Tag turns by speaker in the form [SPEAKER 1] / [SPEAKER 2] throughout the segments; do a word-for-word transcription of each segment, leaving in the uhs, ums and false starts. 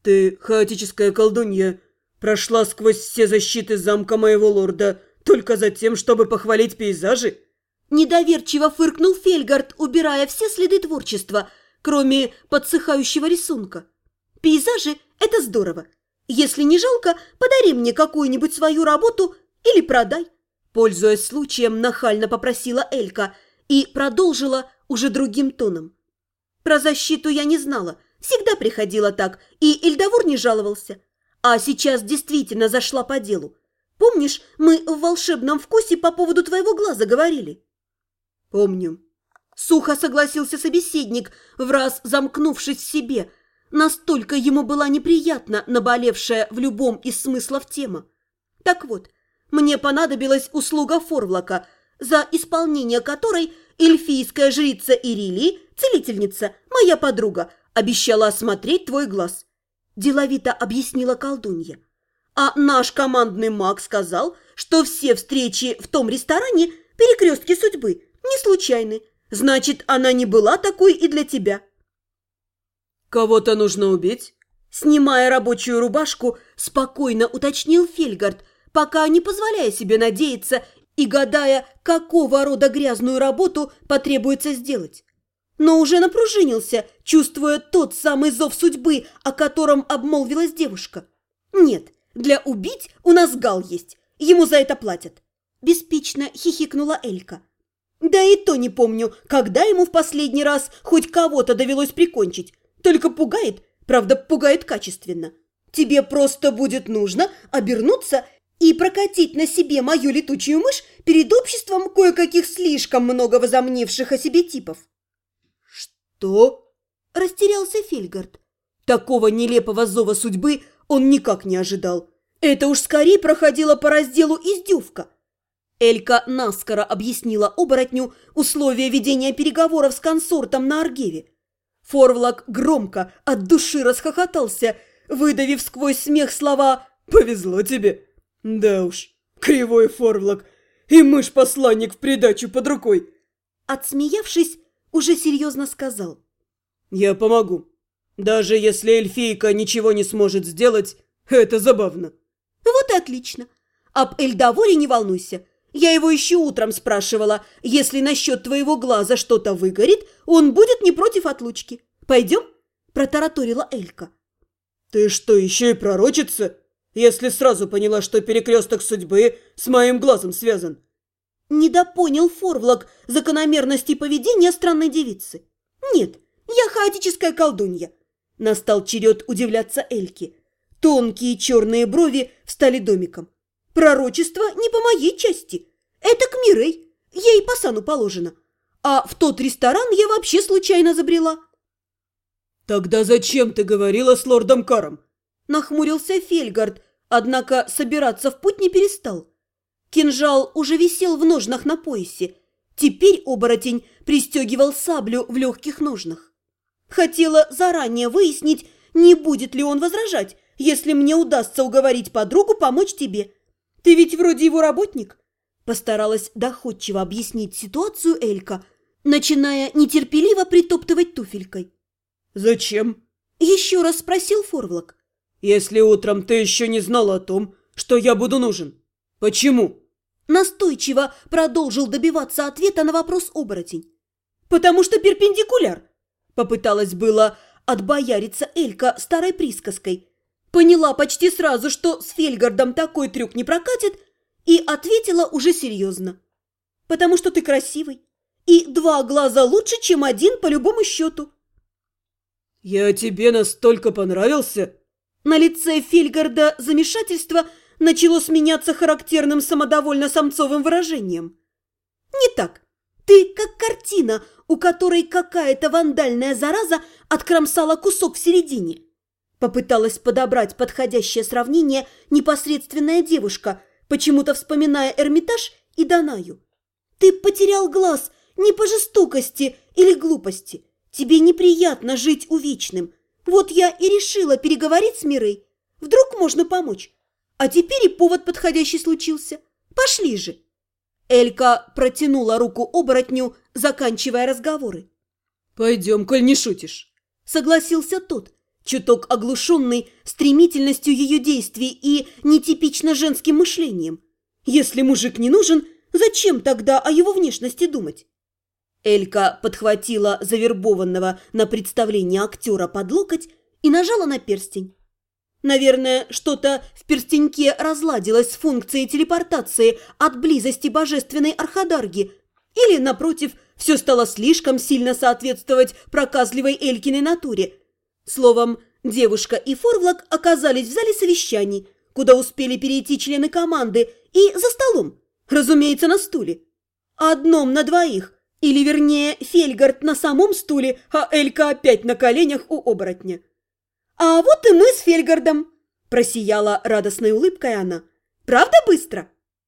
[SPEAKER 1] Ты, хаотическая колдунья, прошла сквозь все защиты замка моего лорда только за тем, чтобы похвалить пейзажи?
[SPEAKER 2] Недоверчиво фыркнул Фельгард, убирая все следы творчества, кроме подсыхающего рисунка. Пейзажи – это здорово. Если не жалко, подари мне какую-нибудь свою работу или продай. Пользуясь случаем, нахально попросила Элька и продолжила уже другим тоном. Про защиту я не знала, всегда приходила так, и Эльдавур не жаловался. А сейчас действительно зашла по делу. Помнишь, мы в волшебном вкусе по поводу твоего глаза говорили?
[SPEAKER 1] Помню.
[SPEAKER 2] Сухо согласился собеседник, враз замкнувшись в себе. Настолько ему была неприятна наболевшая в любом из смыслов тема. Так вот, мне понадобилась услуга Форвлока, за исполнение которой эльфийская жрица Ирилии, целительница, моя подруга, обещала осмотреть твой глаз. Деловито объяснила колдунья. А наш командный маг сказал, что все встречи в том ресторане «Перекрестки судьбы» не случайны. Значит, она не была такой и для тебя.
[SPEAKER 1] Кого-то нужно убить?
[SPEAKER 2] Снимая рабочую рубашку, спокойно уточнил Фельгард, пока не позволяя себе надеяться и гадая, какого рода грязную работу потребуется сделать. Но уже напружинился, чувствуя тот самый зов судьбы, о котором обмолвилась девушка. Нет, для убить у нас Гал есть, ему за это платят. Беспечно хихикнула Элька. Да и то не помню, когда ему в последний раз хоть кого-то довелось прикончить. Только пугает, правда, пугает качественно. Тебе просто будет нужно обернуться и прокатить на себе мою летучую мышь перед обществом кое-каких слишком много возомнивших о себе типов.
[SPEAKER 1] Что?
[SPEAKER 2] Растерялся Фельгард. Такого нелепого зова судьбы он никак не ожидал. Это уж скорее проходило по разделу издевка. Элька наскоро объяснила оборотню условия ведения переговоров с консортом на Аргеве. Форвлок громко от души расхохотался, выдавив сквозь смех слова
[SPEAKER 1] «Повезло тебе». Да уж, кривой Форвлок и мышь-посланник в придачу под рукой.
[SPEAKER 2] Отсмеявшись, уже серьезно сказал.
[SPEAKER 1] Я помогу. Даже если эльфийка ничего не сможет сделать, это забавно.
[SPEAKER 2] Вот и отлично. Об Эльдавуре не волнуйся. Я его еще утром спрашивала, если насчет твоего глаза что-то выгорит, он будет не против отлучки. Пойдем? Протараторила Элька.
[SPEAKER 1] Ты что, еще и пророчица? Если сразу поняла, что перекресток судьбы с моим глазом связан.
[SPEAKER 2] Недопонял Форвлок закономерности поведения странной девицы. Нет, я хаотическая колдунья. Настал черед удивляться Эльке. Тонкие черные брови встали домиком. Пророчество не по моей части. Это к Мирей. Ей по сану положено. А в тот ресторан я вообще случайно забрела.
[SPEAKER 1] Тогда зачем ты говорила с лордом Каром?
[SPEAKER 2] Нахмурился Фельгард, однако собираться в путь не перестал. Кинжал уже висел в ножнах на поясе. Теперь оборотень пристегивал саблю в легких ножнах. Хотела заранее выяснить, не будет ли он возражать, если мне удастся уговорить подругу помочь тебе. Ты ведь вроде его работник. Постаралась доходчиво объяснить ситуацию Элька, начиная нетерпеливо притоптывать туфелькой.
[SPEAKER 1] «Зачем?» –
[SPEAKER 2] еще раз спросил Форвлок.
[SPEAKER 1] «Если утром ты еще не знала о том, что я буду нужен. Почему?»
[SPEAKER 2] Настойчиво продолжил добиваться ответа на вопрос оборотень. «Потому что перпендикуляр!» Попыталась было отбояриться Элька старой присказкой. Поняла почти сразу, что с Фельгардом такой трюк не прокатит, и ответила уже серьезно. «Потому что ты красивый, и два глаза лучше, чем один по любому счету».
[SPEAKER 1] «Я тебе настолько понравился?»
[SPEAKER 2] На лице Фельгарда замешательство начало сменяться характерным самодовольно-самцовым выражением. «Не так. Ты как картина, у которой какая-то вандальная зараза откромсала кусок в середине». Попыталась подобрать подходящее сравнение непосредственная девушка, почему-то вспоминая Эрмитаж и Данаю. «Ты потерял глаз не по жестокости или глупости. Тебе неприятно жить увечным. Вот я и решила переговорить с Мирей. Вдруг можно помочь. А теперь и повод подходящий случился. Пошли же!» Элька протянула руку оборотню, заканчивая разговоры.
[SPEAKER 1] «Пойдем, коль не шутишь»,
[SPEAKER 2] — согласился тот, чуток оглушенный стремительностью ее действий и нетипично женским мышлением. Если мужик не нужен, зачем тогда о его внешности думать? Элька подхватила завербованного на представление актера под локоть и нажала на перстень. Наверное, что-то в перстеньке разладилось с функцией телепортации от близости божественной Архадарги, или, напротив, все стало слишком сильно соответствовать проказливой Элькиной натуре. Словом, девушка и Форвлак оказались в зале совещаний, куда успели перейти члены команды, и за столом, разумеется, на стуле. Одном на двоих, или, вернее, Фельгард на самом стуле, а Элька опять на коленях у оборотня. «А вот и мы с Фельгардом!» – просияла радостной улыбкой она. «Правда быстро?»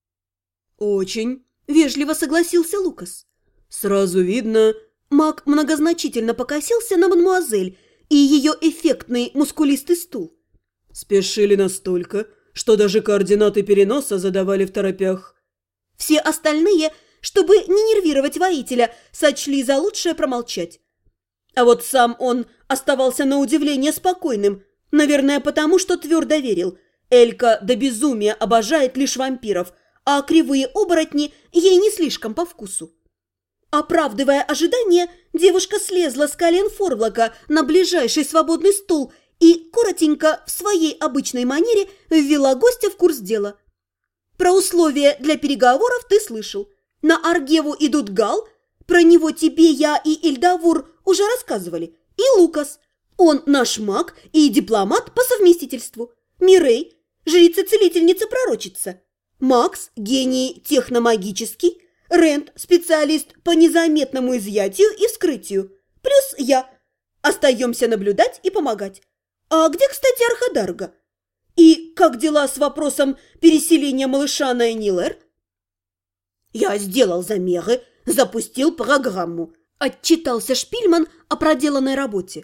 [SPEAKER 1] «Очень»,
[SPEAKER 2] – вежливо согласился Лукас.
[SPEAKER 1] «Сразу видно...»
[SPEAKER 2] Маг многозначительно покосился на мадмуазель и ее эффектный мускулистый стул.
[SPEAKER 1] «Спешили настолько, что даже координаты переноса задавали второпях».
[SPEAKER 2] Все остальные, чтобы не нервировать воителя, сочли за лучшее промолчать. А вот сам он оставался на удивление спокойным, наверное, потому что твердо верил. Элька до безумия обожает лишь вампиров, а кривые оборотни ей не слишком по вкусу. Оправдывая ожидания, девушка слезла с колен Форвлака на ближайший свободный стул и коротенько в своей обычной манере ввела гостя в курс дела. Про условия для переговоров ты слышал. На Аргеву идут Гал, про него тебе я и Эльдавур уже рассказывали, и Лукас. Он наш маг и дипломат по совместительству. Мирей, жрица-целительница-пророчица. Макс – гений техномагический. Рент – специалист по незаметному изъятию и вскрытию. Плюс я. Остаемся наблюдать и помогать. А где, кстати, Архадарга? И как дела с вопросом переселения малыша на Энилэр? Я сделал замеры, запустил программу. Отчитался Шпильман о проделанной работе.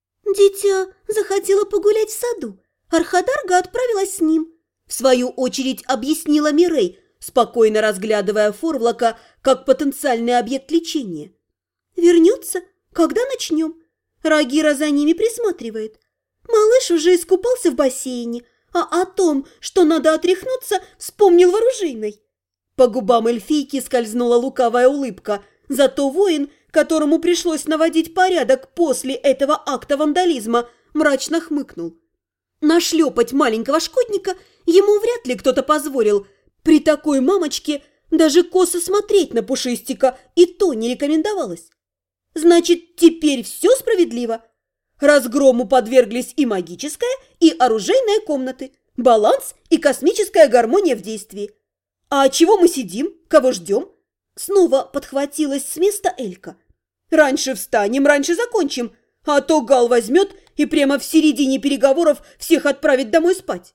[SPEAKER 2] Дитя захотела погулять в саду. Архадарга отправилась с ним. В свою очередь объяснила Мирей, спокойно разглядывая Форвлака как потенциальный объект лечения. Вернется, когда начнем. Рагира за ними присматривает. Малыш уже искупался в бассейне, а о том, что надо отряхнуться, вспомнил в оружейной. По губам эльфийки скользнула лукавая улыбка, зато воин, которому пришлось наводить порядок после этого акта вандализма, мрачно хмыкнул. Нашлепать маленького шкодника ему вряд ли кто-то позволил. При такой мамочке даже косо смотреть на пушистика и то не рекомендовалось. Значит, теперь все справедливо. Разгрому подверглись и магическая, и оружейная комнаты, баланс и космическая гармония в действии. А чего мы сидим? Кого ждем? Снова подхватилась с места Элька. Раньше встанем, раньше закончим, а то Гал возьмет и прямо в середине переговоров всех отправит домой спать.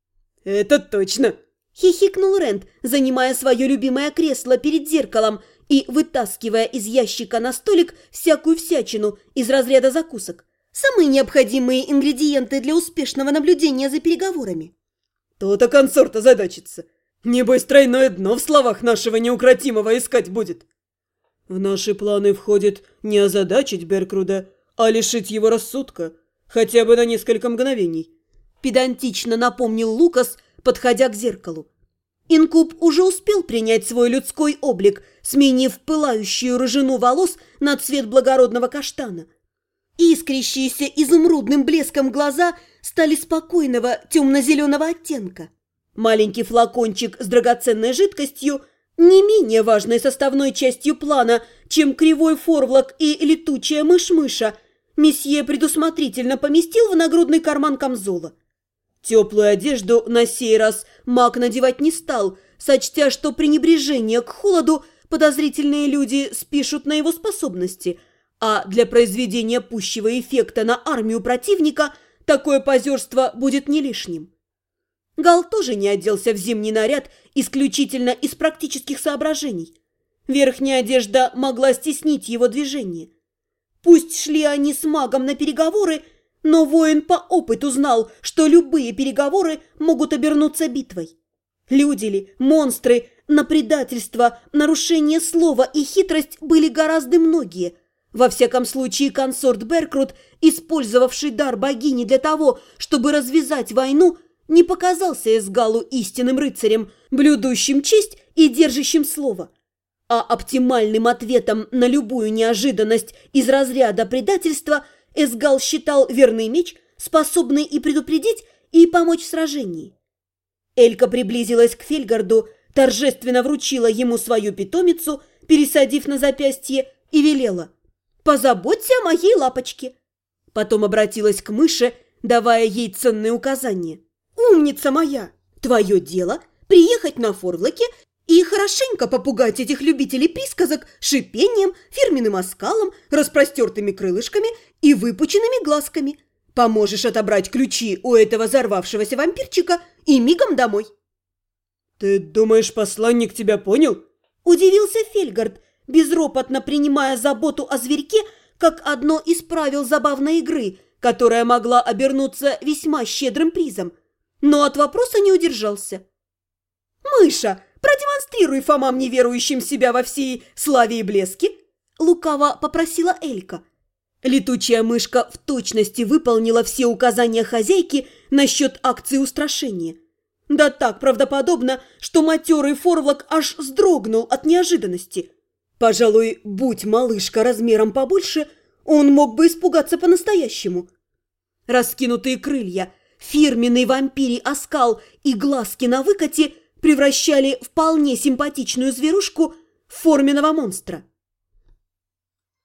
[SPEAKER 1] «Это точно!»
[SPEAKER 2] – хихикнул Рент, занимая свое любимое кресло перед зеркалом и вытаскивая из ящика на столик всякую всячину из разряда закусок. Самые необходимые ингредиенты для успешного наблюдения за переговорами.
[SPEAKER 1] То-то консорт озадачится. Небось, тройное дно в словах нашего неукротимого искать будет. В наши планы входит не озадачить Беркруда, а лишить его рассудка, хотя бы на несколько мгновений.
[SPEAKER 2] Педантично напомнил Лукас, подходя к зеркалу. Инкуб уже успел принять свой людской облик, сменив пылающую рыжину волос на цвет благородного каштана. Искрящиеся изумрудным блеском глаза стали спокойного темно-зеленого оттенка. Маленький флакончик с драгоценной жидкостью, не менее важной составной частью плана, чем кривой форвлак и летучая мышь-мыша, месье предусмотрительно поместил в нагрудный карман камзола. Теплую одежду на сей раз маг надевать не стал, сочтя, что пренебрежение к холоду подозрительные люди спишут на его способности, а для произведения пущего эффекта на армию противника такое позерство будет не лишним. Гал тоже не оделся в зимний наряд исключительно из практических соображений. Верхняя одежда могла стеснить его движение. Пусть шли они с магом на переговоры, но воин по опыту знал, что любые переговоры могут обернуться битвой. Люди ли, монстры, на предательство, нарушение слова и хитрость были гораздо многие. Во всяком случае, консорт Беркрут, использовавший дар богини для того, чтобы развязать войну, не показался Эсгалу истинным рыцарем, блюдущим честь и держащим слово. А оптимальным ответом на любую неожиданность из разряда предательства Эсгал считал верный меч, способный и предупредить, и помочь в сражении. Элька приблизилась к Фельгарду, торжественно вручила ему свою питомицу, пересадив на запястье, и велела: «Позаботься о моей лапочке». Потом обратилась к мыши, давая ей ценные указания. «Умница моя! Твое дело приехать на Форвлоке и хорошенько попугать этих любителей присказок шипением, фирменным оскалом, распростертыми крылышками и выпученными глазками. Поможешь отобрать ключи у этого взорвавшегося вампирчика и мигом домой».
[SPEAKER 1] «Ты думаешь, посланник тебя понял?»
[SPEAKER 2] – удивился Фельгард, безропотно принимая заботу о зверьке как одно из правил забавной игры, которая могла обернуться весьма щедрым призом. Но от вопроса не удержался. «Мыша, продемонстрируй Фомам неверующим себя во всей славе и блеске!» – лукаво попросила Элька. Летучая мышка в точности выполнила все указания хозяйки насчет акции устрашения. Да так правдоподобно, что матерый Форвлок аж вздрогнул от неожиданности. Пожалуй, будь малышка размером побольше, он мог бы испугаться по-настоящему. Раскинутые крылья, фирменный вампирий оскал и глазки на выкате превращали вполне симпатичную зверушку в форменного монстра.